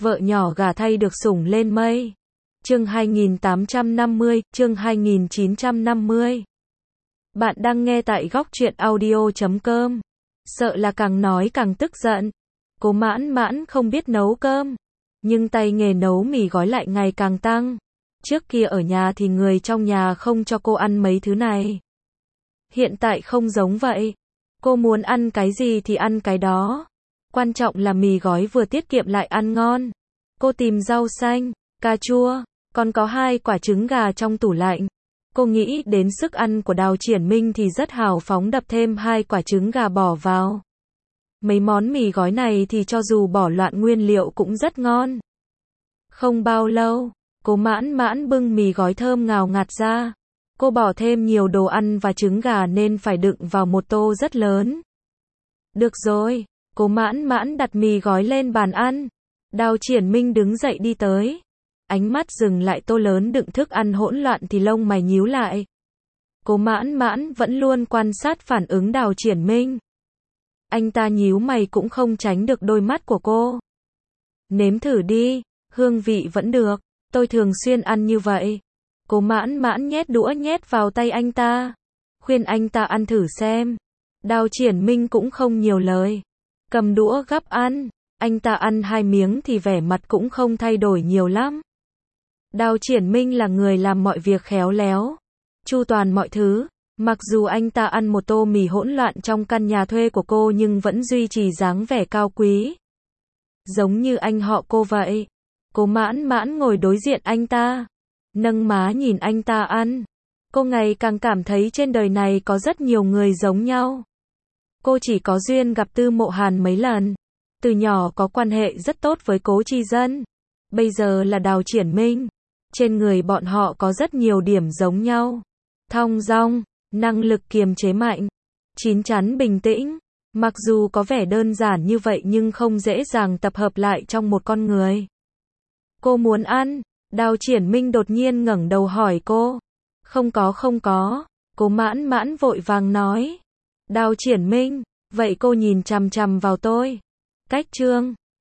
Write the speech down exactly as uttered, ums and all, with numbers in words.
Vợ nhỏ gả thay được sủng lên mây. Chương hai nghìn tám trăm năm mươi, chương hai nghìn chín trăm năm mươi. Bạn đang nghe tại góc truyện audio chấm com. Sợ là càng nói càng tức giận. Cô mãn mãn không biết nấu cơm, nhưng tay nghề nấu mì gói lại ngày càng tăng. Trước kia ở nhà thì người trong nhà không cho cô ăn mấy thứ này. Hiện tại không giống vậy. Cô muốn ăn cái gì thì ăn cái đó. Quan trọng là mì gói vừa tiết kiệm lại ăn ngon. Cô tìm rau xanh, cà chua, còn có hai quả trứng gà trong tủ lạnh. Cô nghĩ đến sức ăn của Đào Triển Minh thì rất hào phóng đập thêm hai quả trứng gà bỏ vào. Mấy món mì gói này thì cho dù bỏ loạn nguyên liệu cũng rất ngon. Không bao lâu, cô mãn mãn bưng mì gói thơm ngào ngạt ra. Cô bỏ thêm nhiều đồ ăn và trứng gà nên phải đựng vào một tô rất lớn. Được rồi, cô mãn mãn đặt mì gói lên bàn ăn. Đào Triển Minh đứng dậy đi tới. Ánh mắt dừng lại tô lớn đựng thức ăn hỗn loạn thì lông mày nhíu lại. Cô mãn mãn vẫn luôn quan sát phản ứng Đào Triển Minh. Anh ta nhíu mày cũng không tránh được đôi mắt của cô. Nếm thử đi, hương vị vẫn được, tôi thường xuyên ăn như vậy. Cô mãn mãn nhét đũa nhét vào tay anh ta, khuyên anh ta ăn thử xem. Đào Triển Minh cũng không nhiều lời, cầm đũa gắp ăn. Anh ta ăn hai miếng thì vẻ mặt cũng không thay đổi nhiều lắm. Đào Triển Minh là người làm mọi việc khéo léo, chu toàn mọi thứ. Mặc dù anh ta ăn một tô mì hỗn loạn trong căn nhà thuê của cô nhưng vẫn duy trì dáng vẻ cao quý. Giống như anh họ cô vậy. Cô mãn mãn ngồi đối diện anh ta, nâng má nhìn anh ta ăn. Cô ngày càng cảm thấy trên đời này có rất nhiều người giống nhau. Cô chỉ có duyên gặp Tư Mộ Hàn mấy lần. Từ nhỏ có quan hệ rất tốt với Cố Chi Dân. Bây giờ là Đào Triển Minh. Trên người bọn họ có rất nhiều điểm giống nhau. Thong dong, năng lực kiềm chế mạnh, chín chắn bình tĩnh. Mặc dù có vẻ đơn giản như vậy nhưng không dễ dàng tập hợp lại trong một con người. Cô muốn ăn? Đào Triển Minh đột nhiên ngẩng đầu hỏi cô. Không có không có. Cô mãn mãn vội vàng nói. Đào Triển Minh, vậy cô nhìn chằm chằm vào tôi. Cách trương,